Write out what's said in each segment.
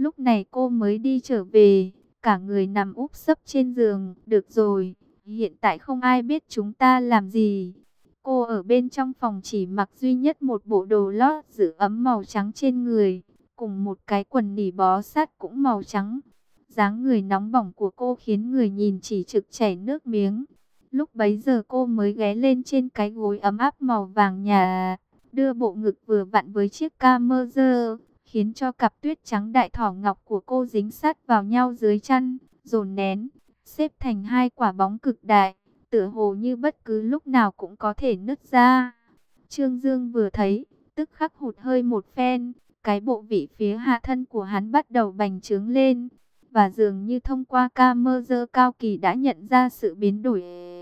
Lúc này cô mới đi trở về, cả người nằm úp sấp trên giường. Được rồi, hiện tại không ai biết chúng ta làm gì. Cô ở bên trong phòng chỉ mặc duy nhất một bộ đồ lót giữ ấm màu trắng trên người, cùng một cái quần nỉ bó sát cũng màu trắng. Dáng người nóng bỏng của cô khiến người nhìn chỉ trực chảy nước miếng. Lúc bấy giờ cô mới ghé lên trên cái gối ấm áp màu vàng nhà, đưa bộ ngực vừa vặn với chiếc camera, khiến cho cặp tuyết trắng đại thỏ ngọc của cô dính sát vào nhau dưới chăn, dồn nén, xếp thành hai quả bóng cực đại, tựa hồ như bất cứ lúc nào cũng có thể nứt ra. Trương Dương vừa thấy, tức khắc hụt hơi một phen, cái bộ vị phía hạ thân của hắn bắt đầu bành trướng lên, và dường như thông qua camera Cao Kỳ đã nhận ra sự biến đổi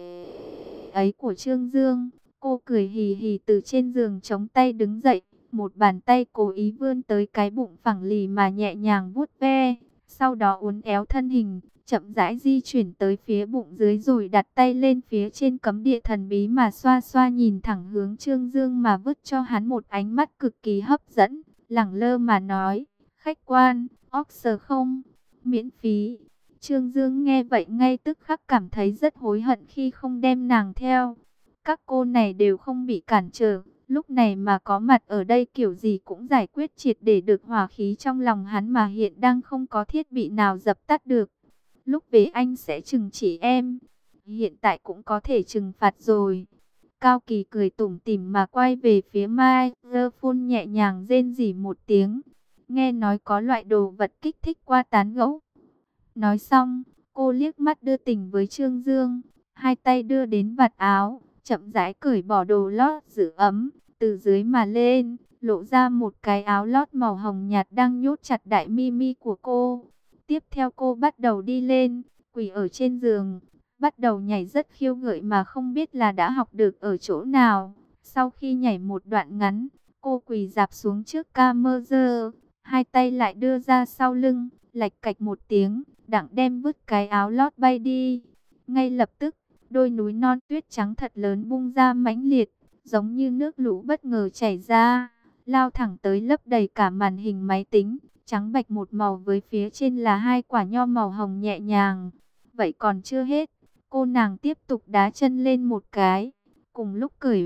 ấy của Trương Dương. Cô cười hì hì từ trên giường chống tay đứng dậy, một bàn tay cố ý vươn tới cái bụng phẳng lì mà nhẹ nhàng vuốt ve, sau đó uốn éo thân hình, chậm rãi di chuyển tới phía bụng dưới rồi đặt tay lên phía trên cấm địa thần bí mà xoa xoa, nhìn thẳng hướng Trương Dương mà vứt cho hắn một ánh mắt cực kỳ hấp dẫn, lẳng lơ mà nói: khách quan, óc sờ không? Miễn phí. Trương Dương nghe vậy ngay tức khắc cảm thấy rất hối hận khi không đem nàng theo. Các cô này đều không bị cản trở, lúc này mà có mặt ở đây kiểu gì cũng giải quyết triệt để được hỏa khí trong lòng hắn mà hiện đang không có thiết bị nào dập tắt được. Lúc về anh sẽ trừng trị em, hiện tại cũng có thể trừng phạt rồi. Cao Kỳ cười tủm tỉm mà quay về phía microphone, nhẹ nhàng rên rỉ một tiếng. Nghe nói có loại đồ vật kích thích qua tán gẫu. Nói xong, cô liếc mắt đưa tình với Trương Dương, hai tay đưa đến vạt áo, chậm rãi cởi bỏ đồ lót giữ ấm, từ dưới mà lên, lộ ra một cái áo lót màu hồng nhạt đang nhốt chặt đại mi mi của cô. Tiếp theo cô bắt đầu đi lên, quỳ ở trên giường, bắt đầu nhảy rất khiêu gợi mà không biết là đã học được ở chỗ nào. Sau khi nhảy một đoạn ngắn, cô quỳ rạp xuống trước camera, hai tay lại đưa ra sau lưng, lạch cạch một tiếng, đặng đem vứt cái áo lót bay đi. Ngay lập tức, đôi núi non tuyết trắng thật lớn bung ra mãnh liệt, giống như nước lũ bất ngờ chảy ra, lao thẳng tới lấp đầy cả màn hình máy tính, trắng bạch một màu với phía trên là hai quả nho màu hồng nhẹ nhàng. Vậy còn chưa hết, cô nàng tiếp tục đá chân lên một cái, cùng lúc cởi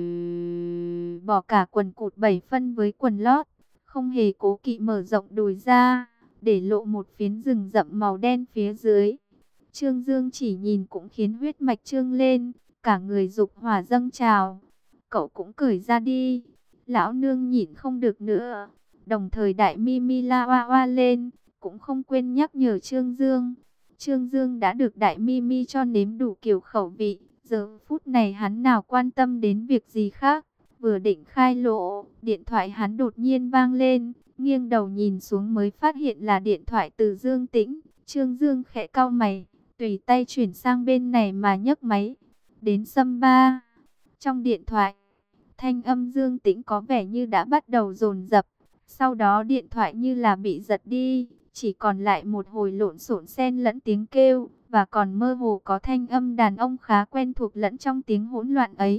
bỏ cả quần cụt 7 phân với quần lót, không hề cố kỵ mở rộng đùi ra, để lộ một phiến rừng rậm màu đen phía dưới. Trương Dương chỉ nhìn cũng khiến huyết mạch trương lên, cả người dục hỏa dâng trào. Cậu cũng cởi ra đi. Lão nương nhịn không được nữa. Đồng thời đại Mimi la oa oa lên, cũng không quên nhắc nhở Trương Dương. Trương Dương đã được đại Mimi cho nếm đủ kiểu khẩu vị, giờ phút này hắn nào quan tâm đến việc gì khác. Vừa định khai lộ, điện thoại hắn đột nhiên vang lên, nghiêng đầu nhìn xuống mới phát hiện là điện thoại từ Dương Tĩnh. Trương Dương khẽ cau mày, tùy tay chuyển sang bên này mà nhấc máy. Đến Sâm Ba. Trong điện thoại, thanh âm Dương Tĩnh có vẻ như đã bắt đầu dồn dập. Sau đó điện thoại như là bị giật đi, chỉ còn lại một hồi lộn xộn xen lẫn tiếng kêu, và còn mơ hồ có thanh âm đàn ông khá quen thuộc lẫn trong tiếng hỗn loạn ấy.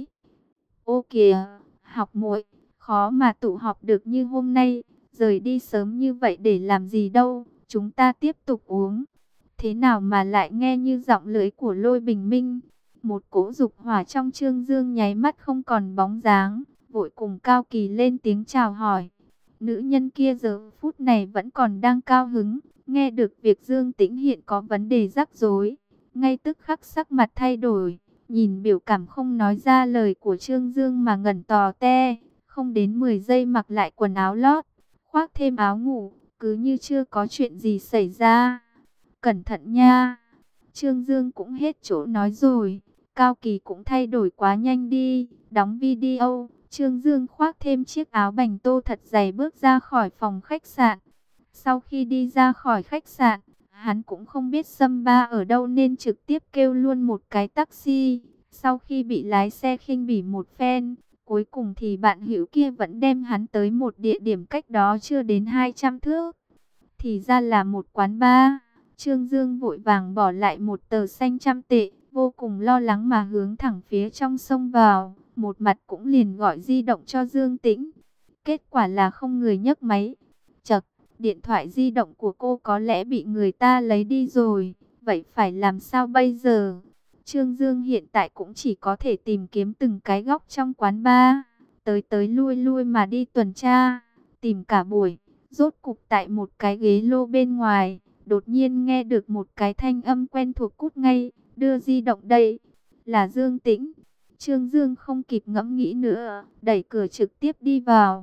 Ô kìa, học muội, khó mà tụ họp được như hôm nay, rời đi sớm như vậy để làm gì đâu, chúng ta tiếp tục uống. Thế nào mà lại nghe như giọng lưỡi của Lôi Bình Minh. Một cỗ dục hỏa trong Trương Dương nháy mắt không còn bóng dáng, vội cùng Cao Kỳ lên tiếng chào hỏi. Nữ nhân kia giờ phút này vẫn còn đang cao hứng, nghe được việc Dương Tĩnh hiện có vấn đề rắc rối, ngay tức khắc sắc mặt thay đổi, nhìn biểu cảm không nói ra lời của Trương Dương mà ngẩn tò te, không đến 10 giây mặc lại quần áo lót, khoác thêm áo ngủ, cứ như chưa có chuyện gì xảy ra. Cẩn thận nha. Trương Dương cũng hết chỗ nói rồi. Cao Kỳ cũng thay đổi quá nhanh đi. Đóng video, Trương Dương khoác thêm chiếc áo bành tô thật dày bước ra khỏi phòng khách sạn. Sau khi đi ra khỏi khách sạn, hắn cũng không biết Sâm Ba ở đâu nên trực tiếp kêu luôn một cái taxi. Sau khi bị lái xe khinh bỉ một phen, cuối cùng thì bạn hữu kia vẫn đem hắn tới một địa điểm cách đó chưa đến 200 thước. Thì ra là một quán bar. Trương Dương vội vàng bỏ lại một tờ xanh trăm tệ, vô cùng lo lắng mà hướng thẳng phía trong sông vào, một mặt cũng liền gọi di động cho Dương Tĩnh. Kết quả là không người nhấc máy. Chậc, Điện thoại di động của cô có lẽ bị người ta lấy đi rồi. Vậy phải làm sao bây giờ? Trương Dương hiện tại cũng chỉ có thể tìm kiếm từng cái góc trong quán bar, tới tới lui lui mà đi tuần tra, tìm cả buổi. Rốt cục tại một cái ghế lô bên ngoài, đột nhiên nghe được một cái thanh âm quen thuộc cút ngay, đưa di động đây. Là Dương Tĩnh. Trương Dương không kịp ngẫm nghĩ nữa, đẩy cửa trực tiếp đi vào.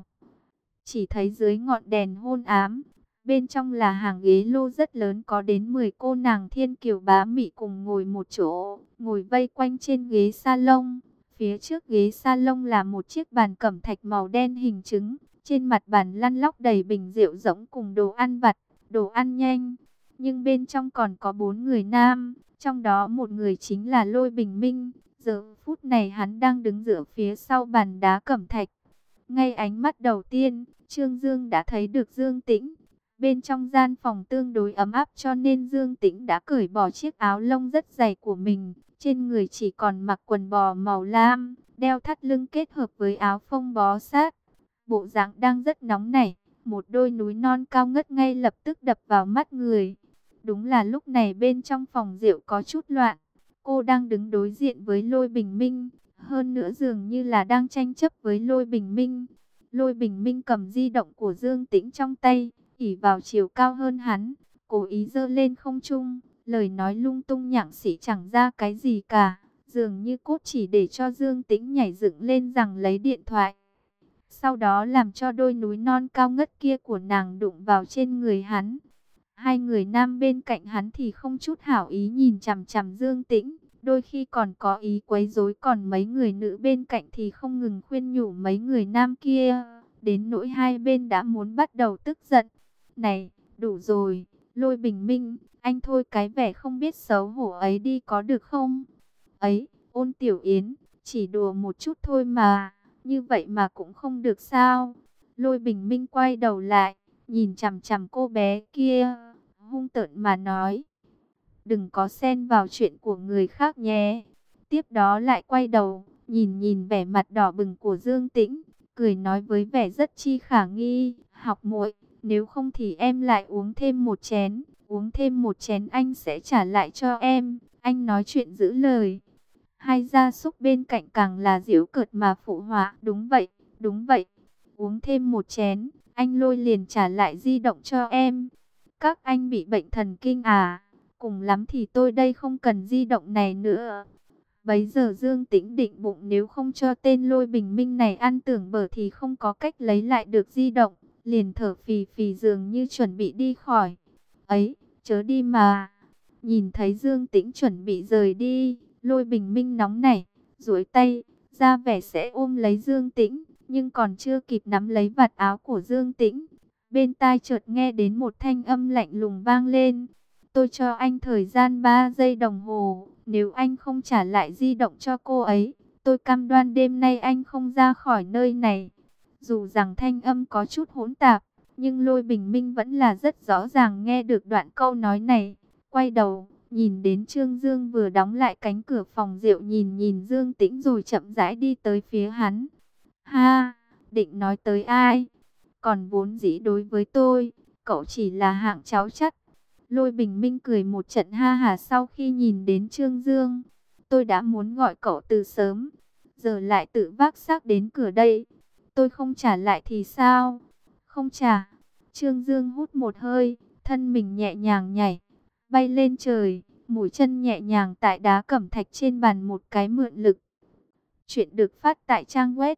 Chỉ thấy dưới ngọn đèn hôn ám, bên trong là hàng ghế lô rất lớn, có đến 10 cô nàng thiên kiều bá mị cùng ngồi một chỗ, ngồi vây quanh trên ghế salon. Phía trước ghế salon là một chiếc bàn cẩm thạch màu đen hình trứng, trên mặt bàn lăn lóc đầy bình rượu rỗng cùng đồ ăn vặt, đồ ăn nhanh. Nhưng bên trong còn có 4 người nam, trong đó một người chính là Lôi Bình Minh. Giờ phút này hắn đang đứng giữa phía sau bàn đá cẩm thạch. Ngay ánh mắt đầu tiên, Trương Dương đã thấy được Dương Tĩnh. Bên trong gian phòng tương đối ấm áp cho nên Dương Tĩnh đã cởi bỏ chiếc áo lông rất dày của mình. Trên người chỉ còn mặc quần bò màu lam, đeo thắt lưng kết hợp với áo phông bó sát. Bộ dạng đang rất nóng nảy, một đôi núi non cao ngất ngay lập tức đập vào mắt người. Đúng là lúc này bên trong phòng rượu có chút loạn. Cô đang đứng đối diện với Lôi Bình Minh, hơn nữa dường như là đang tranh chấp với Lôi Bình Minh. Lôi Bình Minh cầm di động của Dương Tĩnh trong tay, ỷ vào chiều cao hơn hắn, cố ý giơ lên không trung, lời nói lung tung nhảm xỉ chẳng ra cái gì cả, dường như cốt chỉ để cho Dương Tĩnh nhảy dựng lên rằng lấy điện thoại. Sau đó làm cho đôi núi non cao ngất kia của nàng đụng vào trên người hắn. Hai người nam bên cạnh hắn thì không chút hảo ý nhìn chằm chằm Dương Tĩnh, đôi khi còn có ý quấy rối, còn mấy người nữ bên cạnh thì không ngừng khuyên nhủ mấy người nam kia, đến nỗi hai bên đã muốn bắt đầu tức giận. Này, đủ rồi, Lôi Bình Minh, anh thôi cái vẻ không biết xấu hổ ấy đi có được không? Ấy, Ôn Tiểu Yến, chỉ đùa một chút thôi mà, như vậy mà cũng không được sao? Lôi Bình Minh quay đầu lại, nhìn chằm chằm cô bé kia, hung tợn mà nói: đừng có xen vào chuyện của người khác nhé. Tiếp đó lại quay đầu, nhìn nhìn vẻ mặt đỏ bừng của Dương Tĩnh, cười nói với vẻ rất chi khả nghi: học muội, nếu không thì em lại uống thêm một chén, uống thêm một chén anh sẽ trả lại cho em, anh nói chuyện giữ lời. Hai gia súc bên cạnh càng là giễu cợt mà phụ họa: đúng vậy, đúng vậy, uống thêm một chén, anh Lôi liền trả lại di động cho em. Các anh bị bệnh thần kinh à? Cùng lắm thì tôi đây không cần di động này nữa. Bấy giờ Dương Tĩnh định bụng nếu không cho tên Lôi Bình Minh này ăn tưởng bở thì không có cách lấy lại được di động, liền thở phì phì dường như chuẩn bị đi khỏi. Ấy, chớ đi mà. Nhìn thấy Dương Tĩnh chuẩn bị rời đi, Lôi Bình Minh nóng nảy, duỗi tay ra vẻ sẽ ôm lấy Dương Tĩnh, nhưng còn chưa kịp nắm lấy vạt áo của Dương Tĩnh, bên tai chợt nghe đến một thanh âm lạnh lùng vang lên: tôi cho anh thời gian 3 giây đồng hồ, nếu anh không trả lại di động cho cô ấy, tôi cam đoan đêm nay anh không ra khỏi nơi này. Dù rằng thanh âm có chút hỗn tạp, nhưng Lôi Bình Minh vẫn là rất rõ ràng nghe được đoạn câu nói này. Quay đầu, nhìn đến Trương Dương vừa đóng lại cánh cửa phòng rượu, nhìn nhìn Dương Tĩnh rồi chậm rãi đi tới phía hắn. Ha, định nói tới ai? Còn vốn dĩ đối với tôi, cậu chỉ là hạng cháu chắt. Lôi Bình Minh cười một trận ha hả sau khi nhìn đến Trương Dương. Tôi đã muốn gọi cậu từ sớm, giờ lại tự vác xác đến cửa đây. Tôi không trả lại thì sao? Không trả. Trương Dương hút một hơi, thân mình nhẹ nhàng nhảy, bay lên trời, mũi chân nhẹ nhàng tại đá cẩm thạch trên bàn một cái mượn lực. Chuyện được phát tại trang web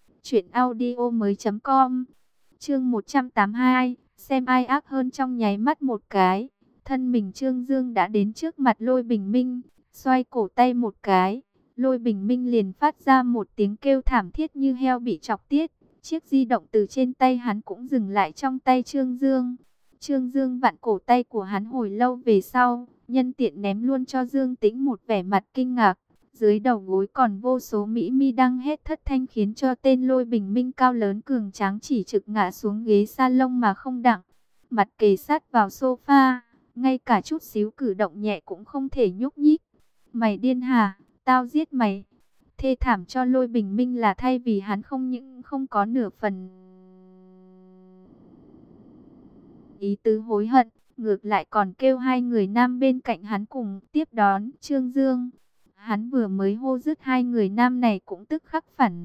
truyệnaudiomoi.com. Chương 182, xem ai ác hơn. Trong nháy mắt một cái, thân mình Trương Dương đã đến trước mặt Lôi Bình Minh, xoay cổ tay một cái, Lôi Bình Minh liền phát ra một tiếng kêu thảm thiết như heo bị chọc tiết. Chiếc di động từ trên tay hắn cũng dừng lại trong tay Trương Dương. Trương Dương vặn cổ tay của hắn hồi lâu về sau, nhân tiện ném luôn cho Dương Tĩnh một vẻ mặt kinh ngạc. Dưới đầu gối còn vô số mỹ mi đang hét thất thanh, khiến cho tên Lôi Bình Minh cao lớn cường tráng chỉ trực ngã xuống ghế salon mà không đặng, mặt kề sát vào sofa, ngay cả chút xíu cử động nhẹ cũng không thể nhúc nhích. Mày điên hả? Tao giết mày. Thê thảm cho Lôi Bình Minh là thay vì hắn không những không có nửa phần ý tứ hối hận, ngược lại còn kêu hai người nam bên cạnh hắn cùng tiếp đón Trương Dương. Hắn vừa mới hô dứt, hai người nam này cũng tức khắc phản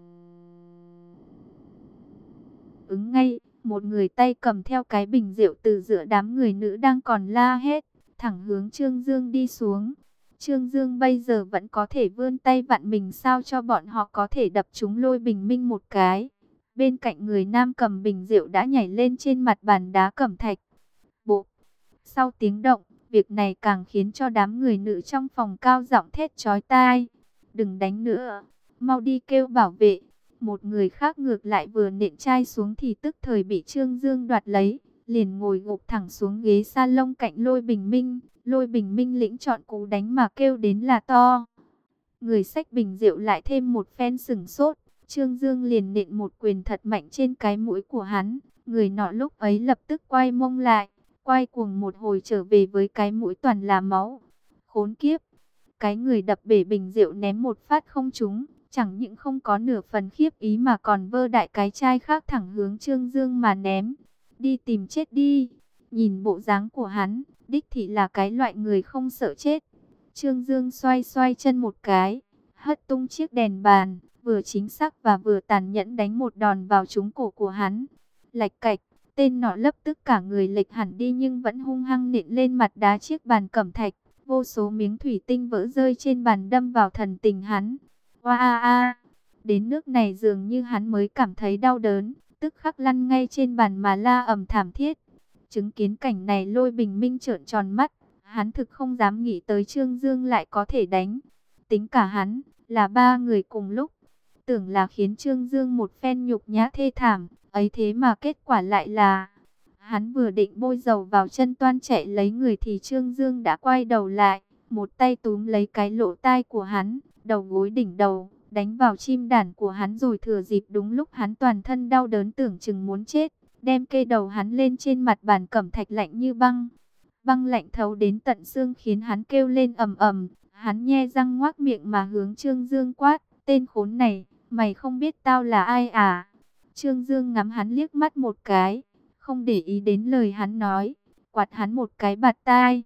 ứng ngay, một người tay cầm theo cái bình rượu từ giữa đám người nữ đang còn la hét, thẳng hướng Trương Dương đi xuống. Trương Dương bây giờ vẫn có thể vươn tay vặn mình sao cho bọn họ có thể đập trúng Lôi Bình Minh một cái. Bên cạnh người nam cầm bình rượu đã nhảy lên trên mặt bàn đá cẩm thạch. Bộ. Sau tiếng động, việc này càng khiến cho đám người nữ trong phòng cao giọng thét chói tai. Đừng đánh nữa, mau đi kêu bảo vệ. Một người khác ngược lại vừa nện chai xuống thì tức thời bị Trương Dương đoạt lấy, liền ngồi gục thẳng xuống ghế salon cạnh Lôi Bình Minh. Lôi Bình Minh lĩnh chọn cú đánh mà kêu đến là to. Người xách bình rượu lại thêm một phen sừng sốt. Trương Dương liền nện một quyền thật mạnh trên cái mũi của hắn. Người nọ lúc ấy lập tức quay mông lại, quay cuồng một hồi trở về với cái mũi toàn là máu. Khốn kiếp! Cái người đập bể bình rượu ném một phát không trúng, chẳng những không có nửa phần khiếp ý mà còn vơ đại cái chai khác thẳng hướng Trương Dương mà ném. Đi tìm chết đi! Nhìn bộ dáng của hắn, đích thị là cái loại người không sợ chết. Trương Dương xoay xoay chân một cái, hất tung chiếc đèn bàn, vừa chính xác và vừa tàn nhẫn đánh một đòn vào trúng cổ của hắn. Lạch cạch, tên nọ lập tức cả người lệch hẳn đi nhưng vẫn hung hăng nện lên mặt đá chiếc bàn cẩm thạch. Vô số miếng thủy tinh vỡ rơi trên bàn đâm vào thần tình hắn. Oa a! Đến nước này dường như hắn mới cảm thấy đau đớn, tức khắc lăn ngay trên bàn mà la ầm thảm thiết. Chứng kiến cảnh này Lôi Bình Minh trợn tròn mắt, hắn thực không dám nghĩ tới Trương Dương lại có thể đánh. Tính cả hắn, là ba người cùng lúc. Tưởng là khiến Trương Dương một phen nhục nhã thê thảm, ấy thế mà kết quả lại là... Hắn vừa định bôi dầu vào chân toan chạy lấy người thì Trương Dương đã quay đầu lại, một tay túm lấy cái lỗ tai của hắn, đầu gối đỉnh đầu, đánh vào chim đàn của hắn rồi thừa dịp đúng lúc hắn toàn thân đau đớn tưởng chừng muốn chết, đem kê đầu hắn lên trên mặt bàn cẩm thạch lạnh như băng. Băng lạnh thấu đến tận xương khiến hắn kêu lên ầm ầm, hắn nhe răng ngoác miệng mà hướng Trương Dương quát, tên khốn này, mày không biết tao là ai à? Trương Dương ngắm hắn liếc mắt một cái, không để ý đến lời hắn nói, quạt hắn một cái bạt tai.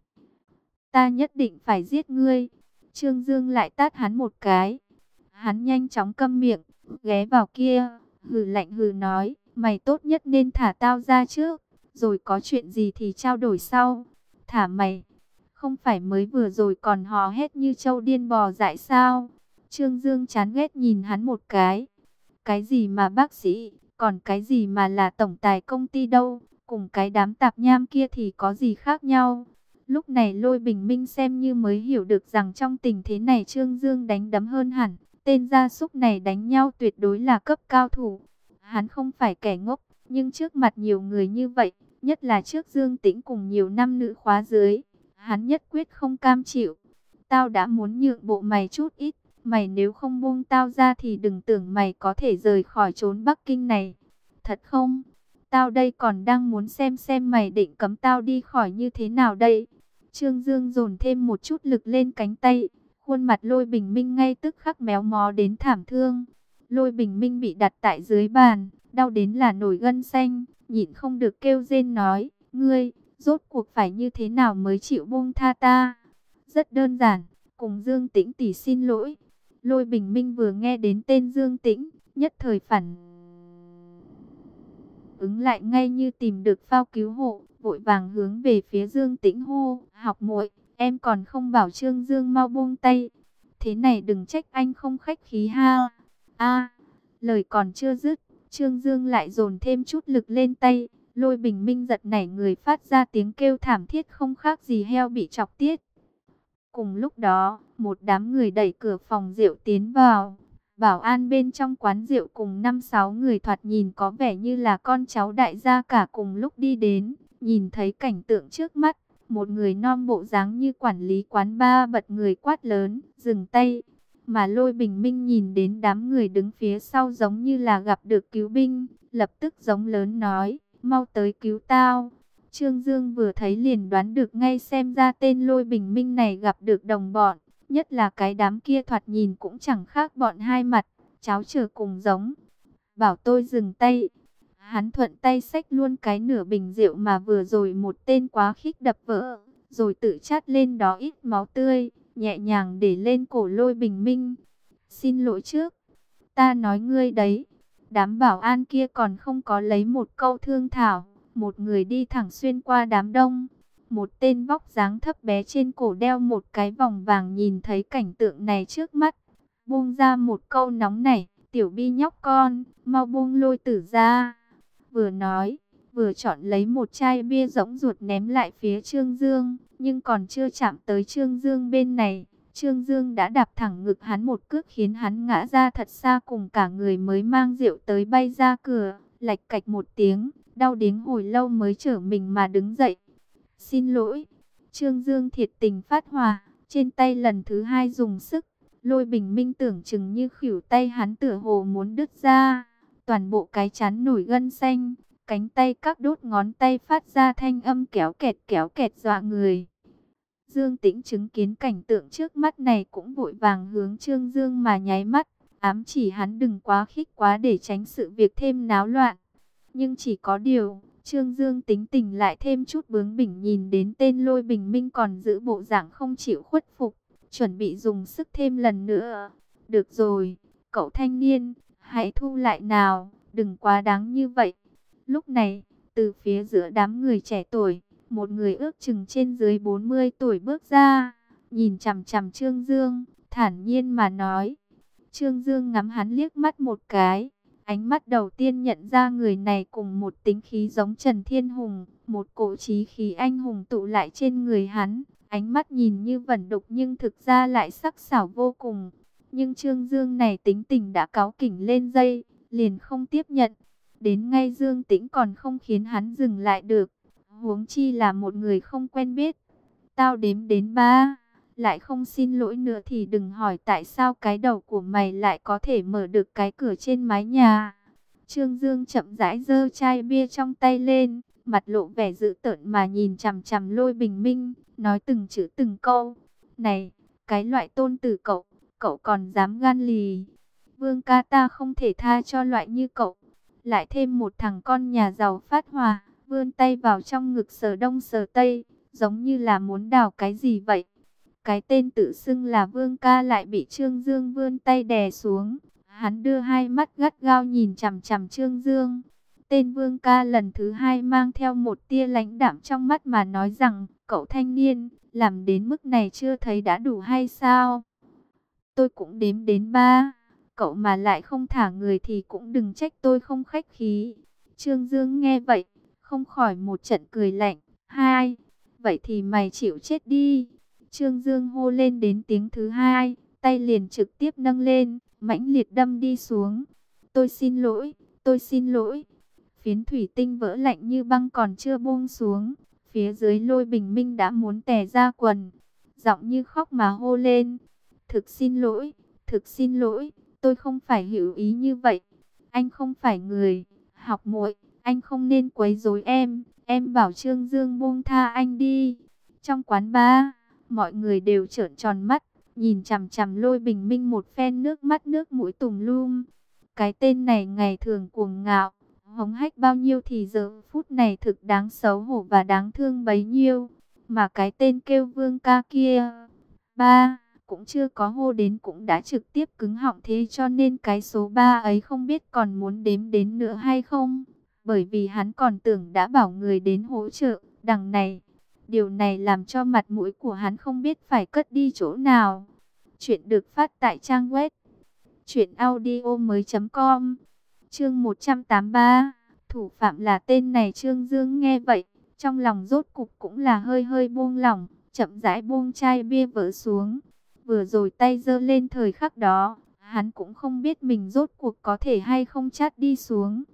Ta nhất định phải giết ngươi. Trương Dương lại tát hắn một cái. Hắn nhanh chóng câm miệng, ghé vào kia, hừ lạnh hừ nói, mày tốt nhất nên thả tao ra trước, rồi có chuyện gì thì trao đổi sau. Thả mày, không phải mới vừa rồi còn hò hét như trâu điên bò dại sao? Trương Dương chán ghét nhìn hắn một cái. Cái gì mà bác sĩ, còn cái gì mà là tổng tài công ty đâu, cùng cái đám tạp nham kia thì có gì khác nhau. Lúc này Lôi Bình Minh xem như mới hiểu được rằng trong tình thế này Trương Dương đánh đấm hơn hẳn. Tên gia súc này đánh nhau tuyệt đối là cấp cao thủ. Hắn không phải kẻ ngốc, nhưng trước mặt nhiều người như vậy, nhất là trước Dương Tĩnh cùng nhiều nam nữ khóa dưới, hắn nhất quyết không cam chịu. Tao đã muốn nhượng bộ mày chút ít, mày nếu không buông tao ra thì đừng tưởng mày có thể rời khỏi chốn Bắc Kinh này. Thật không? Tao đây còn đang muốn xem mày định cấm tao đi khỏi như thế nào đây. Trương Dương dồn thêm một chút lực lên cánh tay. Khuôn mặt Lôi Bình Minh ngay tức khắc méo mó đến thảm thương. Lôi Bình Minh bị đặt tại dưới bàn, đau đến là nổi gân xanh, nhịn không được kêu rên nói, ngươi, rốt cuộc phải như thế nào mới chịu buông tha ta? Rất đơn giản, cùng Dương Tĩnh tỷ xin lỗi. Lôi Bình Minh vừa nghe đến tên Dương Tĩnh, nhất thời phản ứng lại ngay như tìm được phao cứu hộ, vội vàng hướng về phía Dương Tĩnh hô, học muội, em còn không bảo Trương Dương mau buông tay. Thế này đừng trách anh không khách khí ha. Lời còn chưa dứt, Trương Dương lại dồn thêm chút lực lên tay. Lôi Bình Minh giật nảy người phát ra tiếng kêu thảm thiết không khác gì heo bị chọc tiết. Cùng lúc đó, một đám người đẩy cửa phòng rượu tiến vào. Bảo an bên trong quán rượu cùng 5-6 người thoạt nhìn có vẻ như là con cháu đại gia cả cùng lúc đi đến. Nhìn thấy cảnh tượng trước mắt, một người non bộ dáng như quản lý quán bar bật người quát lớn, dừng tay. Mà Lôi Bình Minh nhìn đến đám người đứng phía sau giống như là gặp được cứu binh, lập tức giống lớn nói, mau tới cứu tao. Trương Dương vừa thấy liền đoán được ngay xem ra tên Lôi Bình Minh này gặp được đồng bọn, nhất là cái đám kia thoạt nhìn cũng chẳng khác bọn hai mặt, cháo trở cùng giống. Bảo tôi dừng tay. Hắn thuận tay xách luôn cái nửa bình rượu mà vừa rồi một tên quá khích đập vỡ, rồi tự chát lên đó ít máu tươi, nhẹ nhàng để lên cổ Lôi Bình Minh. Xin lỗi trước, ta nói ngươi đấy. Đám bảo an kia còn không có lấy một câu thương thảo, một người đi thẳng xuyên qua đám đông. Một tên vóc dáng thấp bé trên cổ đeo một cái vòng vàng nhìn thấy cảnh tượng này trước mắt, buông ra một câu nóng nảy, tiểu bi nhóc con, mau buông Lôi Tử ra. Vừa nói, vừa chọn lấy một chai bia rỗng ruột ném lại phía Trương Dương, nhưng còn chưa chạm tới Trương Dương bên này, Trương Dương đã đạp thẳng ngực hắn một cước khiến hắn ngã ra thật xa, cùng cả người mới mang rượu tới bay ra cửa, lạch cạch một tiếng, đau điếng hồi lâu mới trở mình mà đứng dậy. Xin lỗi. Trương Dương thiệt tình phát hỏa, trên tay lần thứ hai dùng sức, Lôi Bình Minh tưởng chừng như khuỷu tay hắn tựa hồ muốn đứt ra, toàn bộ cái trán nổi gân xanh, cánh tay các đốt ngón tay phát ra thanh âm kéo kẹt dọa người. Dương Tĩnh chứng kiến cảnh tượng trước mắt này cũng vội vàng hướng Trương Dương mà nháy mắt, ám chỉ hắn đừng quá khích quá để tránh sự việc thêm náo loạn. Nhưng chỉ có điều, Trương Dương tính tình lại thêm chút bướng bỉnh, nhìn đến tên Lôi Bình Minh còn giữ bộ dạng không chịu khuất phục, chuẩn bị dùng sức thêm lần nữa. Được rồi, cậu thanh niên, hãy thu lại nào, đừng quá đáng như vậy. Lúc này, từ phía giữa đám người trẻ tuổi, một người ước chừng trên dưới 40 tuổi bước ra, nhìn chằm chằm Trương Dương, thản nhiên mà nói. Trương Dương ngắm hắn liếc mắt một cái, ánh mắt đầu tiên nhận ra người này cùng một tính khí giống Trần Thiên Hùng, một cỗ chí khí anh hùng tụ lại trên người hắn, ánh mắt nhìn như vẩn đục nhưng thực ra lại sắc sảo vô cùng. Nhưng Trương Dương này tính tình đã cáu kỉnh lên dây, liền không tiếp nhận. Đến ngay Dương Tĩnh còn không khiến hắn dừng lại được, huống chi là một người không quen biết. Tao đếm đến 3, lại không xin lỗi nữa thì đừng hỏi tại sao cái đầu của mày lại có thể mở được cái cửa trên mái nhà. Trương Dương chậm rãi giơ chai bia trong tay lên, mặt lộ vẻ dữ tợn mà nhìn chằm chằm Lôi Bình Minh, nói từng chữ từng câu. Này, cái loại tôn tử cậu, cậu còn dám gan lì. Vương ca ta không thể tha cho loại như cậu. Lại thêm một thằng con nhà giàu phát hỏa, vươn tay vào trong ngực sờ đông sờ tây, giống như là muốn đào cái gì vậy. Cái tên tự xưng là Vương ca lại bị Trương Dương vươn tay đè xuống. Hắn đưa hai mắt gắt gao nhìn chằm chằm Trương Dương. Tên Vương ca lần thứ hai mang theo một tia lãnh đạm trong mắt mà nói rằng, cậu thanh niên, làm đến mức này chưa thấy đã đủ hay sao? Tôi cũng đếm đến 3. Cậu mà lại không thả người thì cũng đừng trách tôi không khách khí. Trương Dương nghe vậy, không khỏi một trận cười lạnh. 2. Vậy thì mày chịu chết đi. Trương Dương hô lên đến tiếng thứ 2, tay liền trực tiếp nâng lên, mãnh liệt đâm đi xuống. Tôi xin lỗi, tôi xin lỗi. Phiến thủy tinh vỡ lạnh như băng còn chưa buông xuống. Phía dưới Lôi Bình Minh đã muốn tè ra quần. Giọng như khóc mà hô lên. Thực xin lỗi, thực xin lỗi, tôi không phải hữu ý như vậy. Anh không phải người, học muội, anh không nên quấy rối em bảo Trương Dương buông tha anh đi. Trong quán bar, mọi người đều trợn tròn mắt, nhìn chằm chằm Lôi Bình Minh một phen nước mắt nước mũi tùm lum. Cái tên này ngày thường cuồng ngạo, hống hách bao nhiêu thì giờ phút này thực đáng xấu hổ và đáng thương bấy nhiêu. Mà cái tên kêu Vương ca kia, cũng chưa có hô đến cũng đã trực tiếp cứng họng, thế cho nên cái số 3 ấy không biết còn muốn đếm đến nữa hay không. Bởi vì hắn còn tưởng đã bảo người đến hỗ trợ, đằng này. Điều này làm cho mặt mũi của hắn không biết phải cất đi chỗ nào. Chuyện được phát tại trang web truyệnaudiomoi.com. Chương 183, thủ phạm là tên này. Trương Dương nghe vậy, trong lòng rốt cục cũng là hơi hơi buông lỏng, chậm rãi buông chai bia vỡ xuống. Vừa rồi tay giơ lên thời khắc đó, hắn cũng không biết mình rốt cuộc có thể hay không chát đi xuống.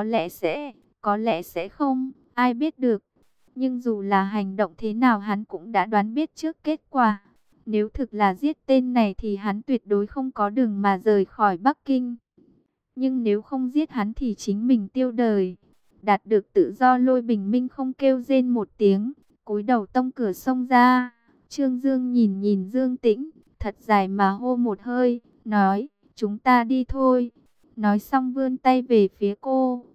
Có lẽ sẽ không, ai biết được. Nhưng dù là hành động thế nào hắn cũng đã đoán biết trước kết quả. Nếu thực là giết tên này thì hắn tuyệt đối không có đường mà rời khỏi Bắc Kinh. Nhưng nếu không giết hắn thì chính mình tiêu đời. Đạt được tự do, Lôi Bình Minh không kêu rên một tiếng, cúi đầu tông cửa xông ra. Trương Dương nhìn nhìn Dương Tĩnh, thật dài mà hô một hơi, nói, chúng ta đi thôi. Nói xong vươn tay về phía cô,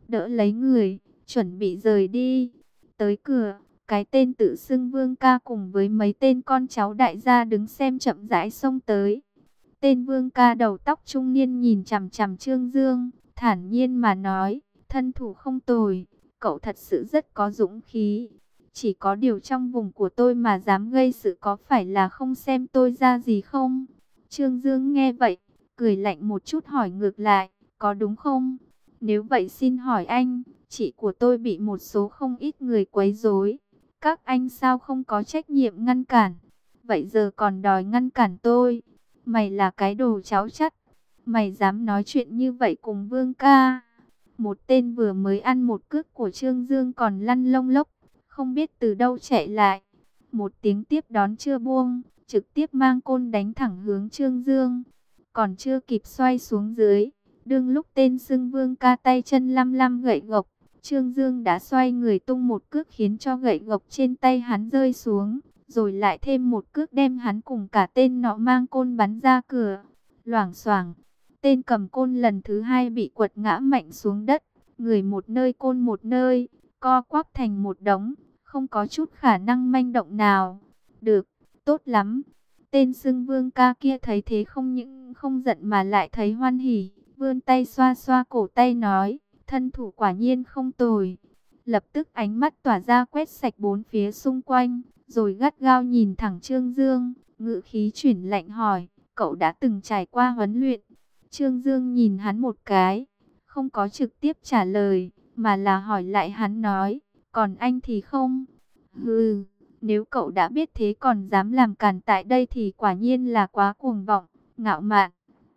đỡ lấy người, chuẩn bị rời đi. Tới cửa, cái tên tự xưng Vương Ca cùng với mấy tên con cháu đại gia đứng xem chậm rãi xông tới. Tên Vương Ca đầu tóc trung niên nhìn chằm chằm Trương Dương, thản nhiên mà nói, thân thủ không tồi, cậu thật sự rất có dũng khí. Chỉ có điều trong vùng của tôi mà dám gây sự có phải là không xem tôi ra gì không? Trương Dương nghe vậy, cười lạnh một chút hỏi ngược lại, có đúng không? Nếu vậy xin hỏi anh, chị của tôi bị một số không ít người quấy rối, các anh sao không có trách nhiệm ngăn cản? Vậy giờ còn đòi ngăn cản tôi? Mày là cái đồ cháu chắt, mày dám nói chuyện như vậy cùng Vương Ca? Một tên vừa mới ăn một cước của Trương Dương còn lăn lông lốc, không biết từ đâu chạy lại. Một tiếng tiếp đón chưa buông, trực tiếp mang côn đánh thẳng hướng Trương Dương. Còn chưa kịp xoay xuống dưới, đương lúc tên xưng Vương Ca tay chân lăm lăm gậy gộc, Trương Dương đã xoay người tung một cước khiến cho gậy gộc trên tay hắn rơi xuống, rồi lại thêm một cước đem hắn cùng cả tên nọ mang côn bắn ra cửa. Loảng xoảng, tên cầm côn lần thứ hai bị quật ngã mạnh xuống đất, người một nơi côn một nơi, co quắp thành một đống, không có chút khả năng manh động nào. Được, tốt lắm. Tên xưng Vương Ca kia thấy thế không những không giận mà lại thấy hoan hỉ, vươn tay xoa xoa cổ tay nói, thân thủ quả nhiên không tồi. Lập tức ánh mắt tỏa ra quét sạch bốn phía xung quanh, rồi gắt gao nhìn thẳng Trương Dương, ngữ khí chuyển lạnh hỏi, cậu đã từng trải qua huấn luyện? Trương Dương nhìn hắn một cái, không có trực tiếp trả lời, mà là hỏi lại hắn nói, còn anh thì không? Hừ, nếu cậu đã biết thế còn dám làm càn tại đây thì quả nhiên là quá cuồng vọng, ngạo mạn.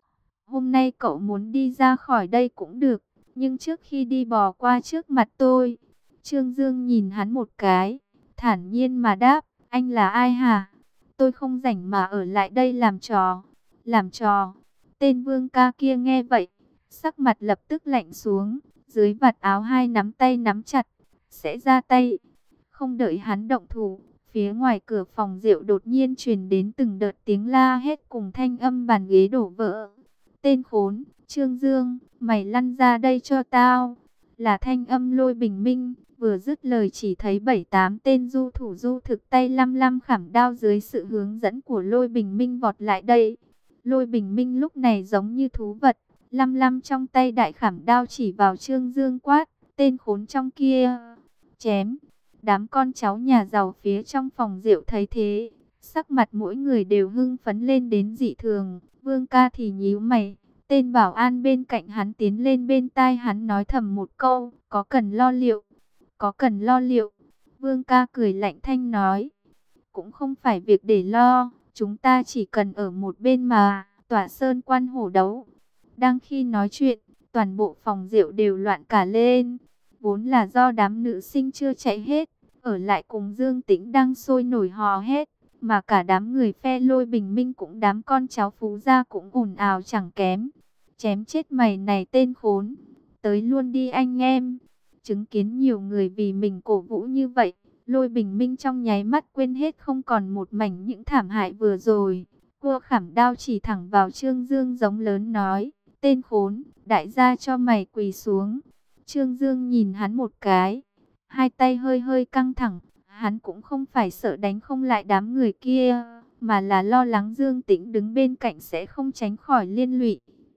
Hôm nay cậu muốn đi ra khỏi đây cũng được, nhưng trước khi đi bò qua trước mặt tôi. Trương Dương nhìn hắn một cái, thản nhiên mà đáp, anh là ai hả? Tôi không rảnh mà ở lại đây làm trò. Làm trò? Tên Vương Ca kia nghe vậy, sắc mặt lập tức lạnh xuống, dưới vạt áo hai nắm tay nắm chặt, sẽ ra tay. Không đợi hắn động thủ, phía ngoài cửa phòng rượu đột nhiên truyền đến từng đợt tiếng la hét cùng thanh âm bàn ghế đổ vỡ. Tên khốn, Trương Dương, mày lăn ra đây cho tao. Là thanh âm Lôi Bình Minh, vừa dứt lời chỉ thấy 7-8 tên du thủ du thực tay lăm lăm khảm đao dưới sự hướng dẫn của Lôi Bình Minh vọt lại đây. Lôi Bình Minh lúc này giống như thú vật, lăm lăm trong tay đại khảm đao chỉ vào Trương Dương quát, tên khốn trong kia, chém. Đám con cháu nhà giàu phía trong phòng rượu thấy thế, sắc mặt mỗi người đều hưng phấn lên đến dị thường. Vương Ca thì nhíu mày, tên bảo an bên cạnh hắn tiến lên bên tai hắn nói thầm một câu, có cần lo liệu, có cần lo liệu. Vương Ca cười lạnh thanh nói, cũng không phải việc để lo, chúng ta chỉ cần ở một bên mà, tỏa sơn quan hổ đấu. Đang khi nói chuyện, toàn bộ phòng rượu đều loạn cả lên, vốn là do đám nữ sinh chưa chạy hết, ở lại cùng Dương Tĩnh đang sôi nổi hò hét, mà cả đám người phe Lôi Bình Minh cũng đám con cháu Phú gia cũng ồn ào chẳng kém. Chém chết mày này tên khốn, tới luôn đi anh em. Chứng kiến nhiều người vì mình cổ vũ như vậy, Lôi Bình Minh trong nháy mắt quên hết không còn một mảnh những thảm hại vừa rồi. Cô khảm đao chỉ thẳng vào Trương Dương giống lớn nói, tên khốn, đại gia cho mày quỳ xuống. Trương Dương nhìn hắn một cái, hai tay hơi hơi căng thẳng, hắn cũng không phải sợ đánh không lại đám người kia, mà là lo lắng Dương Tĩnh đứng bên cạnh sẽ không tránh khỏi liên lụy.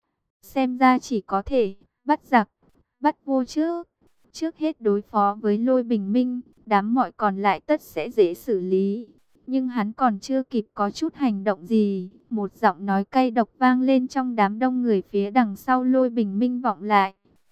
Xem ra chỉ có thể bắt giặc, bắt vua trước. Trước hết đối phó với Lôi Bình Minh, đám mọi còn lại tất sẽ dễ xử lý. Nhưng hắn còn chưa kịp có chút hành động gì, một giọng nói cay độc vang lên trong đám đông người phía đằng sau Lôi Bình Minh vọng lại.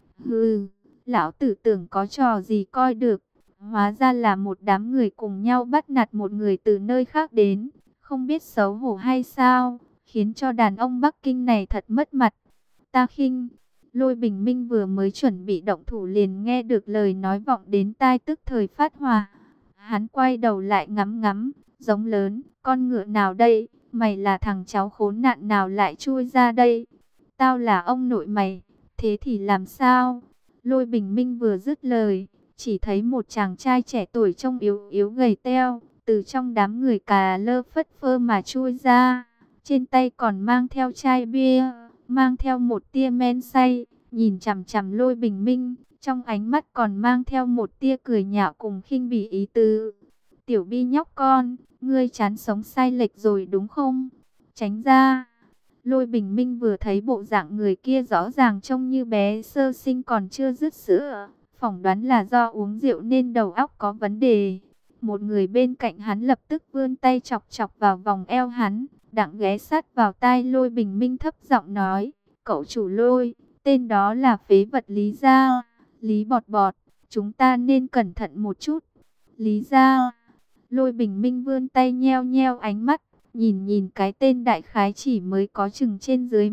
Hừ, lão tử tưởng có trò gì coi được, hóa ra là một đám người cùng nhau bắt nạt một người từ nơi khác đến, không biết xấu hổ hay sao, khiến cho đàn ông Bắc Kinh này thật mất mặt. Ta khinh. Lôi Bình Minh vừa mới chuẩn bị động thủ liền nghe được lời nói vọng đến tai tức thời phát hỏa. Hắn quay đầu lại ngắm ngắm, giống lớn, con ngựa nào đây, mày là thằng cháu khốn nạn nào lại chui ra đây? Tao là ông nội mày, thế thì làm sao? Lôi Bình Minh vừa dứt lời, chỉ thấy một chàng trai trẻ tuổi trông yếu yếu gầy teo, từ trong đám người cà lơ phất phơ mà chui ra, trên tay còn mang theo chai bia, mang theo một tia men say, nhìn chằm chằm Lôi Bình Minh, trong ánh mắt còn mang theo một tia cười nhạo cùng khinh bỉ ý tứ. Tiểu Bi nhóc con, ngươi chán sống sai lệch rồi đúng không? Tránh ra. Lôi Bình Minh vừa thấy bộ dạng người kia rõ ràng trông như bé sơ sinh còn chưa dứt sữa, phỏng đoán là do uống rượu nên đầu óc có vấn đề. Một người bên cạnh hắn lập tức vươn tay chọc chọc vào vòng eo hắn, đặng ghé sát vào tai Lôi Bình Minh thấp giọng nói, cậu chủ Lôi, tên đó là phế vật Lý Gia, Lý Bọt Bọt, chúng ta nên cẩn thận một chút. Lý Gia. Lôi Bình Minh vươn tay nheo nheo ánh mắt, nhìn nhìn cái tên đại khái chỉ mới có chừng trên dưới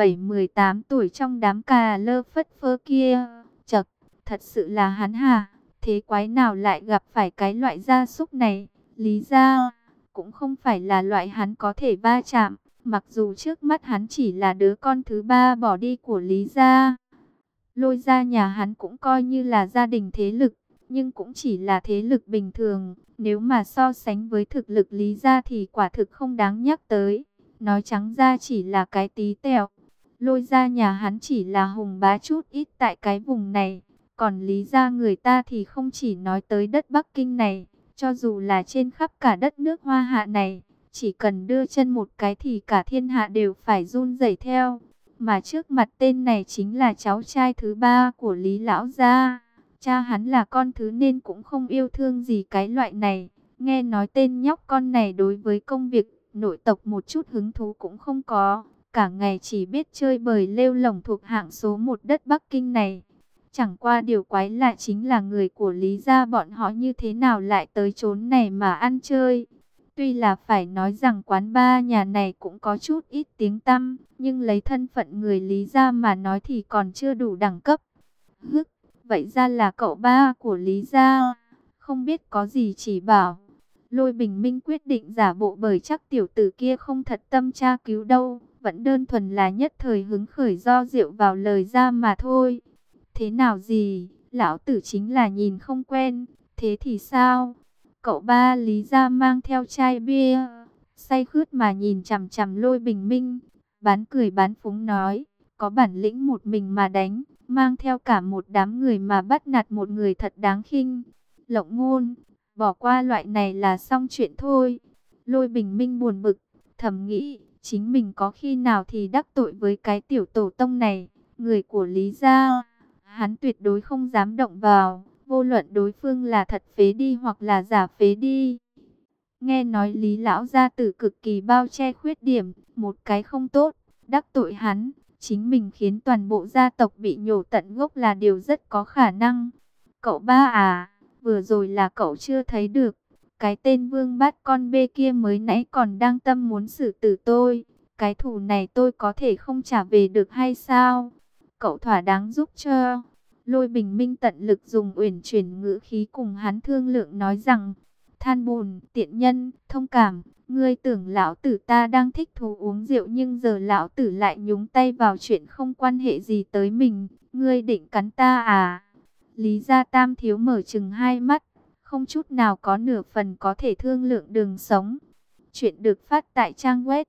17-18 tuổi trong đám cà lơ phất phơ kia. Chậc, thật sự là hắn hả? Thế quái nào lại gặp phải cái loại gia súc này? Lý Gia cũng không phải là loại hắn có thể va chạm, mặc dù trước mắt hắn chỉ là đứa con thứ ba bỏ đi của Lý Gia. Lôi gia nhà hắn cũng coi như là gia đình thế lực, nhưng cũng chỉ là thế lực bình thường. Nếu mà so sánh với thực lực Lý gia thì quả thực không đáng nhắc tới. Nói trắng ra chỉ là cái tí tẹo. Lôi gia nhà hắn chỉ là hùng bá chút ít tại cái vùng này. Còn Lý gia người ta thì không chỉ nói tới đất Bắc Kinh này. Cho dù là trên khắp cả đất nước Hoa Hạ này, chỉ cần đưa chân một cái thì cả thiên hạ đều phải run rẩy theo. Mà trước mặt tên này chính là cháu trai thứ ba của Lý lão gia. Cha hắn là con thứ nên cũng không yêu thương gì cái loại này. Nghe nói tên nhóc con này đối với công việc nội tộc một chút hứng thú cũng không có. Cả ngày chỉ biết chơi bời lêu lổng thuộc hạng số 1 đất Bắc Kinh này. Chẳng qua điều quái lạ chính là người của Lý gia bọn họ như thế nào lại tới chốn này mà ăn chơi. Tuy là phải nói rằng quán bar nhà này cũng có chút ít tiếng tăm, nhưng lấy thân phận người Lý gia mà nói thì còn chưa đủ đẳng cấp. Hức, vậy ra là cậu ba của Lý gia, không biết có gì chỉ bảo. Lôi Bình Minh quyết định giả bộ bởi chắc tiểu tử kia không thật tâm tra cứu đâu, vẫn đơn thuần là nhất thời hứng khởi do rượu vào lời ra mà thôi. Thế nào gì, lão tử chính là nhìn không quen, thế thì sao? Cậu ba Lý gia mang theo chai bia, say khướt mà nhìn chằm chằm Lôi Bình Minh, bán cười bán phúng nói, có bản lĩnh một mình mà đánh, mang theo cả một đám người mà bắt nạt một người thật đáng khinh. Lộng ngôn, bỏ qua loại này là xong chuyện thôi. Lôi Bình Minh buồn bực, thầm nghĩ, chính mình có khi nào thì đắc tội với cái tiểu tổ tông này, người của Lý gia, hắn tuyệt đối không dám động vào. Vô luận đối phương là thật phế đi hoặc là giả phế đi. Nghe nói Lý lão gia tử cực kỳ bao che khuyết điểm, một cái không tốt, đắc tội hắn, chính mình khiến toàn bộ gia tộc bị nhổ tận gốc là điều rất có khả năng. Cậu ba à, vừa rồi là cậu chưa thấy được, cái tên Vương Bát con bê kia mới nãy còn đang tâm muốn xử tử tôi, cái thù này tôi có thể không trả về được hay sao? Cậu thỏa đáng giúp cho. Lôi Bình Minh tận lực dùng uyển chuyển ngữ khí cùng hắn thương lượng nói rằng, than bùn, tiện nhân, thông cảm, ngươi tưởng lão tử ta đang thích thú uống rượu nhưng giờ lão tử lại nhúng tay vào chuyện không quan hệ gì tới mình, ngươi định cắn ta à? Lý gia tam thiếu mở chừng hai mắt, không chút nào có nửa phần có thể thương lượng đường sống. Chuyện được phát tại trang web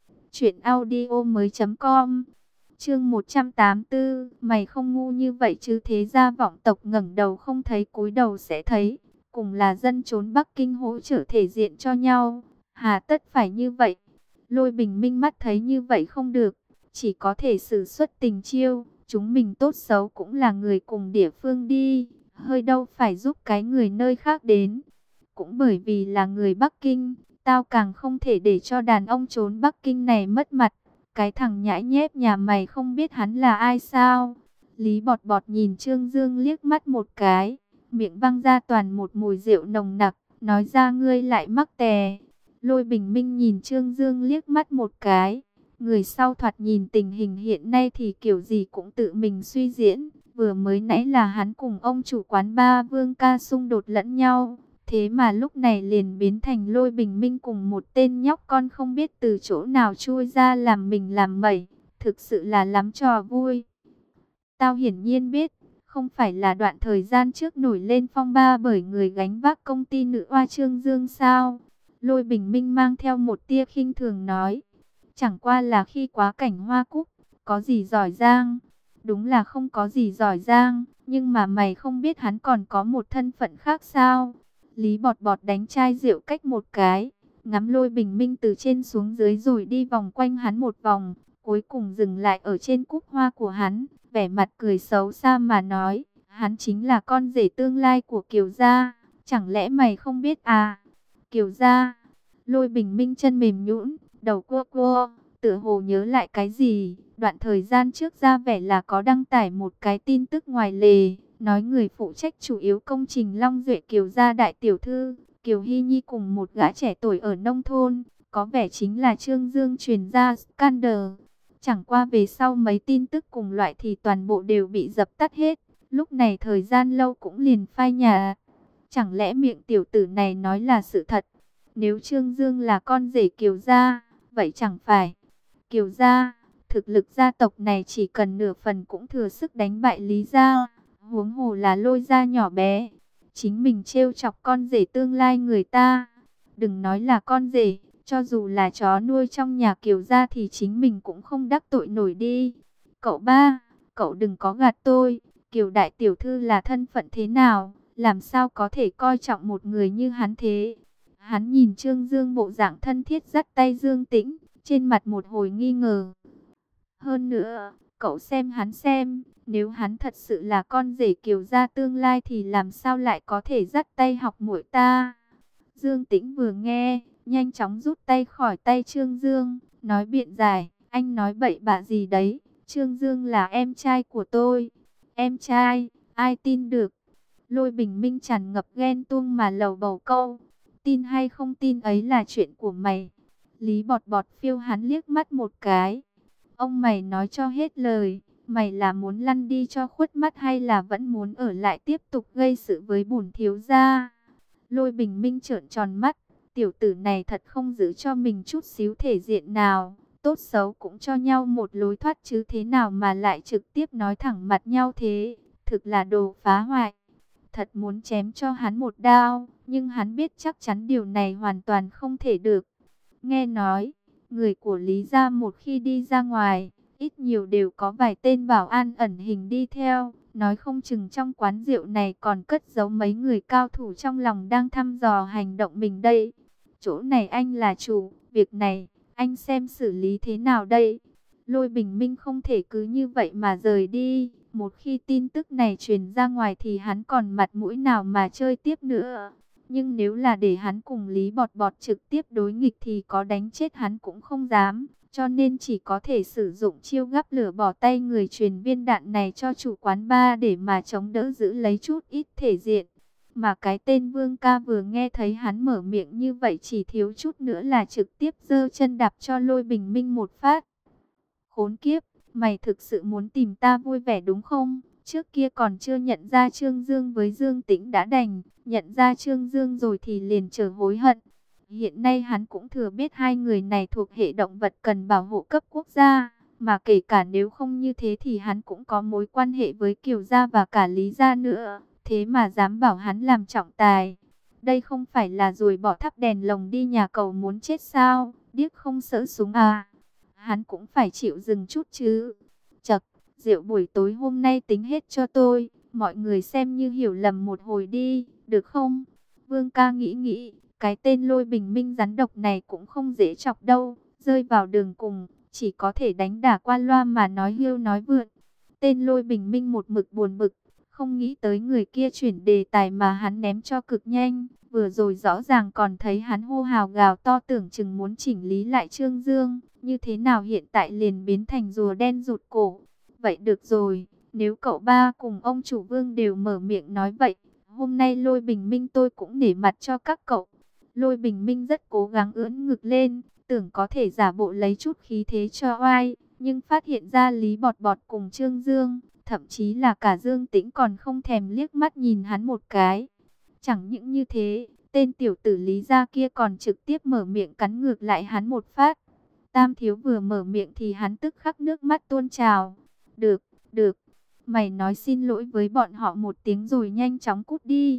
truyệnaudiomoi.com. Chương 184, mày không ngu như vậy chứ? Thế gia vọng tộc ngẩng đầu không thấy cúi đầu sẽ thấy, cùng là dân chốn Bắc Kinh hỗ trợ thể diện cho nhau, hà tất phải như vậy? Lôi Bình Minh mắt thấy như vậy không được, chỉ có thể sử xuất tình chiêu, chúng mình tốt xấu cũng là người cùng địa phương đi, hơi đâu phải giúp cái người nơi khác đến. Cũng bởi vì là người Bắc Kinh, tao càng không thể để cho đàn ông trốn Bắc Kinh này mất mặt. Cái thằng nhãi nhép nhà mày không biết hắn là ai sao? Lý Bọt Bọt nhìn Trương Dương liếc mắt một cái, miệng văng ra toàn một mùi rượu nồng nặc, nói ra ngươi lại mắc tè. Lôi Bình Minh nhìn Trương Dương liếc mắt một cái, người sau thoạt nhìn tình hình hiện nay thì kiểu gì cũng tự mình suy diễn. Vừa mới nãy là hắn cùng ông chủ quán bar Vương ca xung đột lẫn nhau, thế mà lúc này liền biến thành Lôi Bình Minh cùng một tên nhóc con không biết từ chỗ nào chui ra làm mình làm mẩy, thực sự là lắm trò vui. Tao hiển nhiên biết, không phải là đoạn thời gian trước nổi lên phong ba bởi người gánh vác công ty nữ oa Trương Dương sao? Lôi Bình Minh mang theo một tia khinh thường nói, chẳng qua là khi quá cảnh Hoa Cúc, có gì giỏi giang? Đúng là không có gì giỏi giang, Nhưng mà mày không biết hắn còn có một thân phận khác sao? Lý Bọt Bọt đánh chai rượu cách một cái, ngắm Lôi Bình Minh từ trên xuống dưới rồi đi vòng quanh hắn một vòng, cuối cùng dừng lại ở trên cúc hoa của hắn, vẻ mặt cười xấu xa mà nói, hắn chính là con rể tương lai của Kiều gia, chẳng lẽ mày không biết à? Kiều gia. Lôi Bình Minh chân mềm nhũn, đầu cua cua, tựa hồ nhớ lại cái gì. Đoạn thời gian trước ra vẻ là có đăng tải một cái tin tức ngoài lề, nói người phụ trách chủ yếu công trình Long Duệ Kiều gia đại tiểu thư Kiều Hy Nhi cùng một gã trẻ tuổi ở nông thôn, có vẻ chính là Trương Dương truyền ra scandal. Chẳng qua về sau mấy tin tức cùng loại thì toàn bộ đều bị dập tắt hết. Lúc này thời gian lâu cũng liền phai nhạt. Chẳng lẽ miệng tiểu tử này nói là sự thật? Nếu Trương Dương là con rể Kiều gia, vậy chẳng phải Kiều gia, thực lực gia tộc này chỉ cần nửa phần cũng thừa sức đánh bại Lý gia, huống hồ là Lôi gia nhỏ bé. Chính mình trêu chọc con rể tương lai người ta. Đừng nói là con rể, cho dù là chó nuôi trong nhà Kiều gia thì chính mình cũng không đắc tội nổi đi. Cậu ba, cậu đừng có gạt tôi, Kiều đại tiểu thư là thân phận thế nào, làm sao có thể coi trọng một người như hắn thế? Hắn nhìn Trương Dương bộ dạng thân thiết dắt tay Dương Tĩnh, trên mặt một hồi nghi ngờ. Hơn nữa, cậu xem hắn xem, nếu hắn thật sự là con rể Kiều gia tương lai thì làm sao lại có thể dắt tay học muội ta? Dương Tĩnh vừa nghe, nhanh chóng rút tay khỏi tay Trương Dương, nói biện giải, anh nói bậy bạ gì đấy, Trương Dương là em trai của tôi. Em trai, ai tin được? Lôi Bình Minh tràn ngập ghen tuông mà lầu bầu câu, tin hay không tin ấy là chuyện của mày. Lý Bọt Bọt phiêu hắn liếc mắt một cái. Ông mày nói cho hết lời, mày là muốn lăn đi cho khuất mắt hay là vẫn muốn ở lại tiếp tục gây sự với bổn thiếu gia? Lôi Bình Minh trợn tròn mắt, tiểu tử này thật không giữ cho mình chút xíu thể diện nào, tốt xấu cũng cho nhau một lối thoát chứ thế nào mà lại trực tiếp nói thẳng mặt nhau thế, thực là đồ phá hoại. Thật muốn chém cho hắn một đao, nhưng hắn biết chắc chắn điều này hoàn toàn không thể được. Nghe nói, người của Lý gia một khi đi ra ngoài, ít nhiều đều có vài tên bảo an ẩn hình đi theo, nói không chừng trong quán rượu này còn cất giấu mấy người cao thủ trong lòng đang thăm dò hành động mình đây. Chỗ này anh là chủ, việc này, anh xem xử lý thế nào đây? Lôi Bình Minh không thể cứ như vậy mà rời đi. Một khi tin tức này truyền ra ngoài thì hắn còn mặt mũi nào mà chơi tiếp nữa. Nhưng nếu là để hắn cùng Lý Bọt Bọt trực tiếp đối nghịch thì có đánh chết hắn cũng không dám. Cho nên chỉ có thể sử dụng chiêu gắp lửa bỏ tay người truyền viên đạn này cho chủ quán bar để mà chống đỡ giữ lấy chút ít thể diện. Mà cái tên Vương ca vừa nghe thấy hắn mở miệng như vậy chỉ thiếu chút nữa là trực tiếp giơ chân đạp cho Lôi Bình Minh một phát. Khốn kiếp, mày thực sự muốn tìm ta vui vẻ đúng không? Trước kia còn chưa nhận ra Trương Dương với Dương Tĩnh đã đành, nhận ra Trương Dương rồi thì liền chờ hối hận. Hiện nay hắn cũng thừa biết hai người này thuộc hệ động vật cần bảo hộ cấp quốc gia, mà kể cả nếu không như thế thì hắn cũng có mối quan hệ với Kiều gia và cả Lý gia nữa, thế mà dám bảo hắn làm trọng tài. Đây không phải là rồi bỏ thắp đèn lồng đi nhà cầu muốn chết sao, điếc không sợ súng à? Hắn cũng phải chịu dừng chút chứ. Chậc, rượu buổi tối hôm nay tính hết cho tôi, mọi người xem như hiểu lầm một hồi đi, được không? Vương ca nghĩ nghĩ, cái tên Lôi Bình Minh rắn độc này cũng không dễ chọc đâu, rơi vào đường cùng, chỉ có thể đánh đả qua loa mà nói hưu nói vượn. Tên Lôi Bình Minh một mực buồn bực, không nghĩ tới người kia chuyển đề tài mà hắn ném cho cực nhanh. Vừa rồi rõ ràng còn thấy hắn hô hào gào to tưởng chừng muốn chỉnh lý lại Trương Dương, như thế nào hiện tại liền biến thành rùa đen rụt cổ. Vậy được rồi, nếu cậu ba cùng ông chủ Vương đều mở miệng nói vậy, hôm nay Lôi Bình Minh tôi cũng nể mặt cho các cậu. Lôi Bình Minh rất cố gắng ưỡn ngực lên, tưởng có thể giả bộ lấy chút khí thế cho oai, nhưng phát hiện ra Lý Bọt Bọt cùng Trương Dương, thậm chí là cả Dương Tĩnh còn không thèm liếc mắt nhìn hắn một cái. Chẳng những như thế, tên tiểu tử Lý gia kia còn trực tiếp mở miệng cắn ngược lại hắn một phát. Tam thiếu vừa mở miệng thì hắn tức khắc nước mắt tuôn trào. Được, được, mày nói xin lỗi với bọn họ một tiếng rồi nhanh chóng cút đi.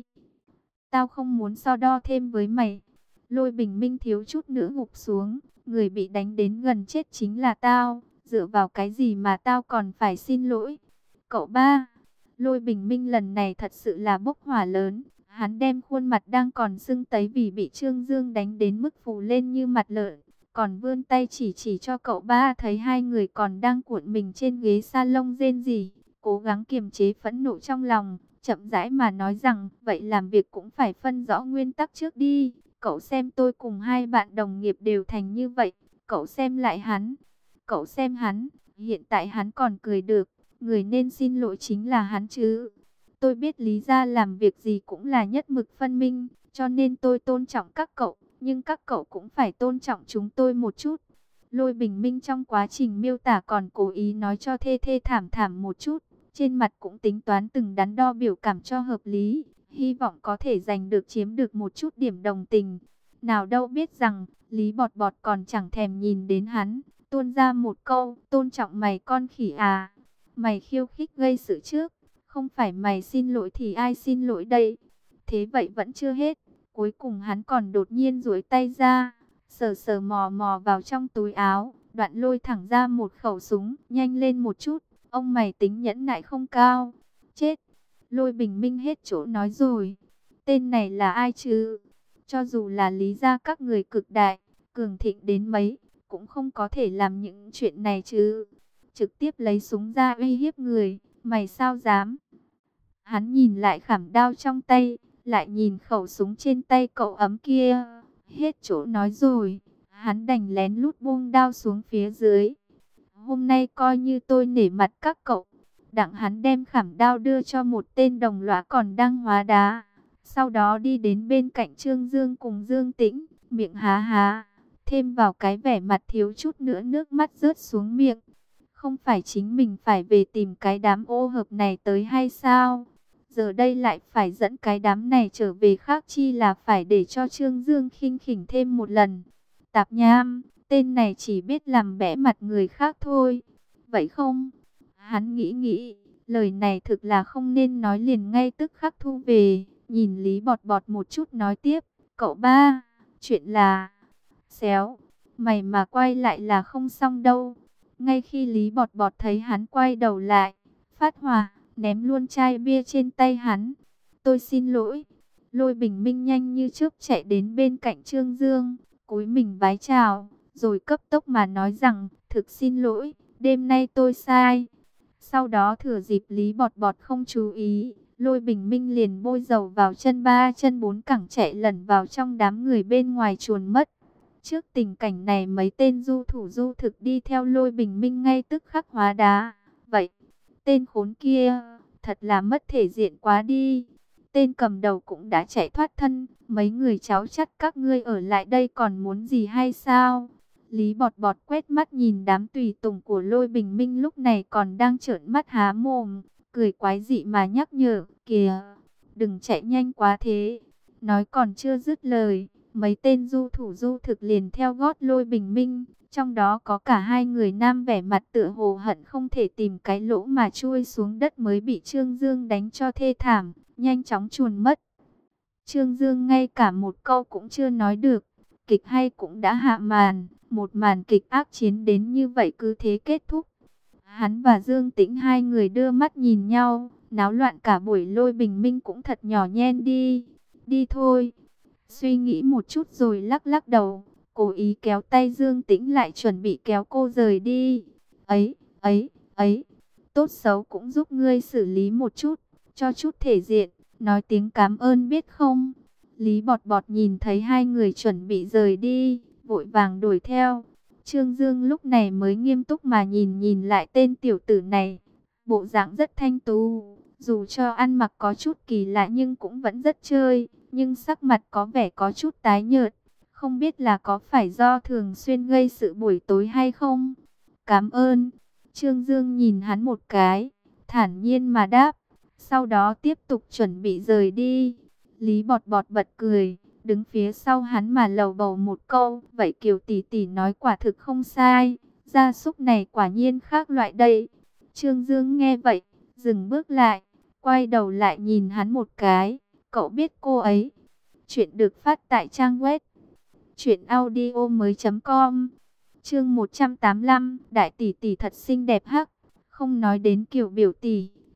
Tao không muốn so đo thêm với mày. Lôi Bình Minh thiếu chút nữa gục xuống, người bị đánh đến gần chết chính là tao, dựa vào cái gì mà tao còn phải xin lỗi. Cậu ba, Lôi Bình Minh lần này thật sự là bốc hỏa lớn. Hắn đem khuôn mặt đang còn sưng tấy vì bị Trương Dương đánh đến mức phù lên như mặt lợn. Còn vươn tay chỉ cho cậu ba, thấy hai người còn đang cuộn mình trên ghế salon rên rỉ. Cố gắng kiềm chế phẫn nộ trong lòng, chậm rãi mà nói rằng, vậy làm việc cũng phải phân rõ nguyên tắc trước đi. Cậu xem tôi cùng hai bạn đồng nghiệp đều thành như vậy, cậu xem lại hắn. Cậu xem hắn, hiện tại hắn còn cười được, người nên xin lỗi chính là hắn chứ. Tôi biết Lý gia làm việc gì cũng là nhất mực phân minh, cho nên tôi tôn trọng các cậu, nhưng các cậu cũng phải tôn trọng chúng tôi một chút. Lôi Bình Minh trong quá trình miêu tả còn cố ý nói cho thê thê thảm thảm một chút, trên mặt cũng tính toán từng đắn đo biểu cảm cho hợp lý, hy vọng có thể giành được chiếm được một chút điểm đồng tình. Nào đâu biết rằng, Lý Bọt Bọt còn chẳng thèm nhìn đến hắn, tuôn ra một câu, tôn trọng mày con khỉ à. Mày khiêu khích gây sự trước, không phải mày xin lỗi thì ai xin lỗi đây? Thế vậy vẫn chưa hết, cuối cùng hắn còn đột nhiên duỗi tay ra, sờ sờ mò mò vào trong túi áo, đoạn lôi thẳng ra một khẩu súng, nhanh lên một chút, ông mày tính nhẫn nại không cao. Chết, Lôi Bình Minh hết chỗ nói rồi, tên này là ai chứ? Cho dù là Lý gia các người cực đại, cường thịnh đến mấy, cũng không có thể làm những chuyện này chứ. Trực tiếp lấy súng ra uy hiếp người, mày sao dám? Hắn nhìn lại khảm đao trong tay, lại nhìn khẩu súng trên tay cậu ấm kia, hết chỗ nói rồi. Hắn đành lén lút buông đao xuống phía dưới. Hôm nay coi như tôi nể mặt các cậu. Đặng hắn đem khảm đao đưa cho một tên đồng lõa còn đang hóa đá. Sau đó đi đến bên cạnh Trương Dương cùng Dương Tĩnh, miệng há há, thêm vào cái vẻ mặt thiếu chút nữa nước mắt rớt xuống miệng. Không phải chính mình phải về tìm cái đám ô hợp này tới hay sao? Giờ đây lại phải dẫn cái đám này trở về, khác chi là phải để cho Trương Dương khinh khỉnh thêm một lần. Tạp nham, tên này chỉ biết làm bẽ mặt người khác thôi. Vậy không? Hắn nghĩ nghĩ, lời này thực là không nên nói, liền ngay tức khắc thu về. Nhìn Lý Bọt Bọt một chút nói tiếp, cậu ba, chuyện là... Xéo, mày mà quay lại là không xong đâu. Ngay khi Lý Bọt Bọt thấy hắn quay đầu lại, phát hỏa, ném luôn chai bia trên tay hắn. Tôi xin lỗi. Lôi Bình Minh nhanh như chớp chạy đến bên cạnh Trương Dương, cúi mình vái chào, rồi cấp tốc mà nói rằng, thực xin lỗi, đêm nay tôi sai. Sau đó thừa dịp Lý Bọt Bọt không chú ý, Lôi Bình Minh liền bôi dầu vào chân ba chân bốn cẳng chạy lẩn vào trong đám người bên ngoài chuồn mất. Trước tình cảnh này, mấy tên du thủ du thực đi theo Lôi Bình Minh ngay tức khắc hóa đá. Vậy, tên khốn kia, thật là mất thể diện quá đi. Tên cầm đầu cũng đã chạy thoát thân, mấy người cháu chắt các ngươi ở lại đây còn muốn gì hay sao? Lý Bọt Bọt quét mắt nhìn đám tùy tùng của Lôi Bình Minh lúc này còn đang trợn mắt há mồm, cười quái dị mà nhắc nhở, kìa, đừng chạy nhanh quá thế. Nói còn chưa dứt lời, mấy tên du thủ du thực liền theo gót Lôi Bình Minh, trong đó có cả hai người nam vẻ mặt tựa hồ hận không thể tìm cái lỗ mà chui xuống đất mới bị Trương Dương đánh cho thê thảm, nhanh chóng chuồn mất. Trương Dương ngay cả một câu cũng chưa nói được, kịch hay cũng đã hạ màn, một màn kịch ác chiến đến như vậy cứ thế kết thúc. Hắn và Dương Tĩnh hai người đưa mắt nhìn nhau, náo loạn cả buổi. Lôi Bình Minh cũng thật nhỏ nhen đi, đi thôi. Suy nghĩ một chút rồi lắc lắc đầu, cố ý kéo tay Dương Tĩnh lại chuẩn bị kéo cô rời đi. Ấy, tốt xấu cũng giúp ngươi xử lý một chút, cho chút thể diện, nói tiếng cảm ơn biết không? Lý Bọt Bọt nhìn thấy hai người chuẩn bị rời đi, vội vàng đuổi theo. Trương Dương lúc này mới nghiêm túc mà nhìn lại tên tiểu tử này. Bộ dạng rất thanh tú, dù cho ăn mặc có chút kỳ lạ nhưng cũng vẫn rất chơi. Nhưng sắc mặt có vẻ có chút tái nhợt, không biết là có phải do thường xuyên gây sự buổi tối hay không? Cảm ơn. Trương Dương nhìn hắn một cái, thản nhiên mà đáp, sau đó tiếp tục chuẩn bị rời đi. Lý Bọt Bọt bật cười, đứng phía sau hắn mà lầu bầu một câu, vậy Kiều tỷ tỷ nói quả thực không sai, gia súc này quả nhiên khác loại đây. Trương Dương nghe vậy, dừng bước lại, quay đầu lại nhìn hắn một cái, cậu biết cô ấy? Chuyện được phát tại trang web truyệnaudiomoi.com. Chương 185, đại tỷ tỷ thật xinh đẹp hắc. Không nói đến Kiều biểu tỷ,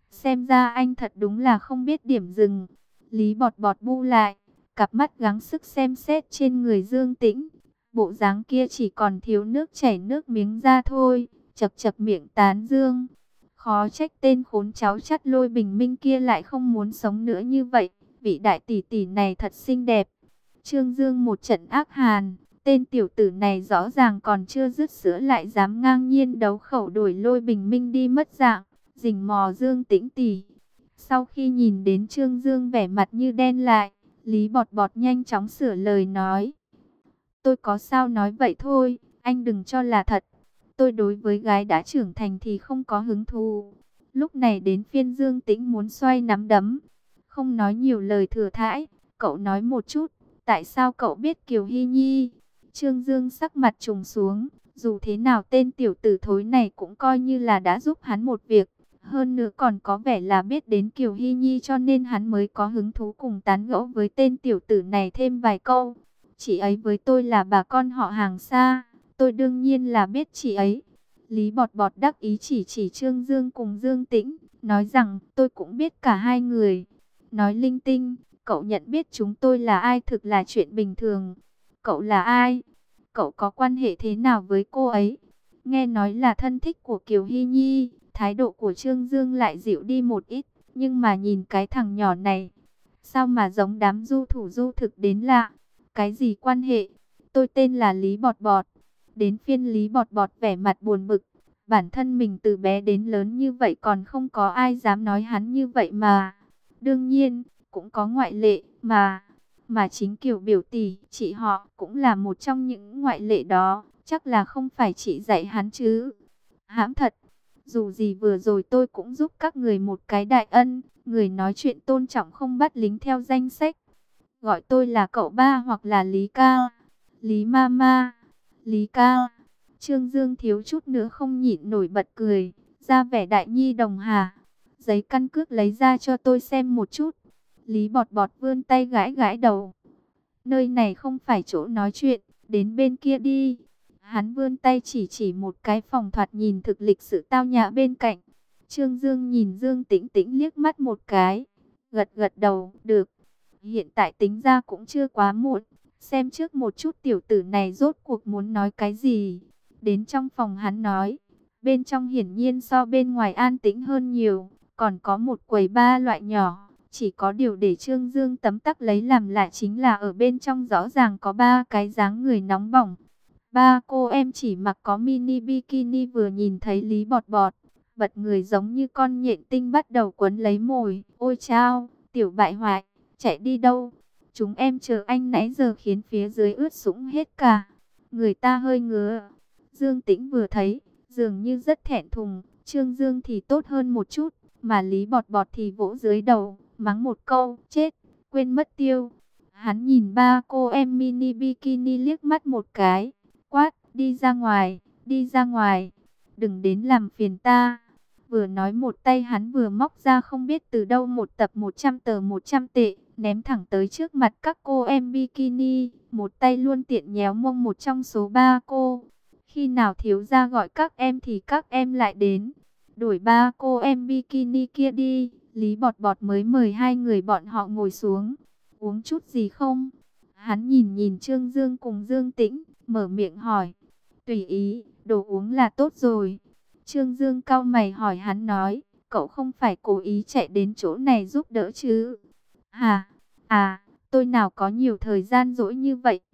Xem ra anh thật đúng là không biết điểm dừng. Lý Bọt Bọt bu lại, cặp mắt gắng sức xem xét trên người Dương Tĩnh. Bộ dáng kia chỉ còn thiếu nước chảy nước miếng ra thôi, chập chập miệng tán dương. Khó trách tên khốn cháu chắt Lôi Bình Minh kia lại không muốn sống nữa như vậy. Vị đại tỷ tỷ này thật xinh đẹp. Trương Dương một trận ác hàn, tên tiểu tử này rõ ràng còn chưa dứt sữa lại dám ngang nhiên đấu khẩu đuổi Lôi Bình Minh đi mất dạng, rình mò Dương Tĩnh tỷ. Sau khi nhìn đến Trương Dương vẻ mặt như đen lại, Lý Bọt Bọt nhanh chóng sửa lời nói. Tôi có sao nói vậy thôi, anh đừng cho là thật. Tôi đối với gái đã trưởng thành thì không có hứng thú. Lúc này đến phiên Dương Tĩnh muốn xoay nắm đấm. Không nói nhiều lời thừa thãi, cậu nói một chút, tại sao cậu biết Kiều Hy Nhi? Trương Dương sắc mặt trùng xuống, dù thế nào tên tiểu tử thối này cũng coi như là đã giúp hắn một việc. Hơn nữa còn có vẻ là biết đến Kiều Hy Nhi cho nên hắn mới có hứng thú cùng tán gẫu với tên tiểu tử này thêm vài câu. Chị ấy với tôi là bà con họ hàng xa, tôi đương nhiên là biết chị ấy. Lý Bọt Bọt đắc ý chỉ Trương Dương cùng Dương Tĩnh, nói rằng tôi cũng biết cả hai người. Nói linh tinh, cậu nhận biết chúng tôi là ai thực là chuyện bình thường. Cậu là ai? Cậu có quan hệ thế nào với cô ấy? Nghe nói là thân thích của Kiều Hy Nhi, thái độ của Trương Dương lại dịu đi một ít. Nhưng mà nhìn cái thằng nhỏ này, sao mà giống đám du thủ du thực đến lạ? Cái gì quan hệ? Tôi tên là Lý Bọt Bọt. Đến phiên Lý Bọt Bọt vẻ mặt buồn bực. Bản thân mình từ bé đến lớn như vậy còn không có ai dám nói hắn như vậy mà. Đương nhiên, cũng có ngoại lệ mà. Mà chính Kiều biểu tỷ, chị họ cũng là một trong những ngoại lệ đó. Chắc là không phải chị dạy hắn chứ. Hãm thật. Dù gì vừa rồi tôi cũng giúp các người một cái đại ân. Người nói chuyện tôn trọng không bắt lính theo danh sách. Gọi tôi là cậu ba hoặc là Lý ca. Lý Mama. Lý ca. Trương Dương thiếu chút nữa không nhịn nổi bật cười. Ra vẻ đại nhi đồng hà. Giấy căn cước lấy ra cho tôi xem một chút. Lý Bọt Bọt vươn tay gãi gãi đầu. Nơi này không phải chỗ nói chuyện. Đến bên kia đi. Hắn vươn tay chỉ một cái phòng thoạt nhìn thực lịch sự tao nhã bên cạnh. Trương Dương nhìn Dương Tĩnh Tĩnh liếc mắt một cái. Gật gật đầu, được. Hiện tại tính ra cũng chưa quá muộn. Xem trước một chút tiểu tử này rốt cuộc muốn nói cái gì. Đến trong phòng hắn nói. Bên trong hiển nhiên so bên ngoài an tĩnh hơn nhiều. Còn có một quầy ba loại nhỏ. Chỉ có điều để Trương Dương tấm tắc lấy làm lạ chính là ở bên trong rõ ràng có ba cái dáng người nóng bỏng. Ba cô em chỉ mặc có mini bikini vừa nhìn thấy Lý Bọt Bọt. Bật người giống như con nhện tinh bắt đầu quấn lấy mồi. Ôi chao, tiểu bại hoại, chạy đi đâu? Chúng em chờ anh nãy giờ khiến phía dưới ướt sũng hết cả. Người ta hơi ngứa. Dương Tĩnh vừa thấy, dường như rất thẹn thùng. Trương Dương thì tốt hơn một chút. Mà Lý Bọt Bọt thì vỗ dưới đầu, mắng một câu, chết, quên mất tiêu. Hắn nhìn ba cô em mini bikini liếc mắt một cái. Quát, đi ra ngoài, đi ra ngoài. Đừng đến làm phiền ta. Vừa nói một tay hắn vừa móc ra không biết từ đâu một tập 100 tờ 100 tệ. Ném thẳng tới trước mặt các cô em bikini. Một tay luôn tiện nhéo mông một trong số ba cô. Khi nào thiếu gia gọi các em thì các em lại đến. Đuổi ba cô em bikini kia đi. Lý Bọt Bọt mới mời hai người bọn họ ngồi xuống. Uống chút gì không? Hắn nhìn Trương Dương cùng Dương Tĩnh, mở miệng hỏi. Tùy ý, đồ uống là tốt rồi. Trương Dương cau mày hỏi hắn nói. Cậu không phải cố ý chạy đến chỗ này giúp đỡ chứ? Hả? À, tôi nào có nhiều thời gian rỗi như vậy.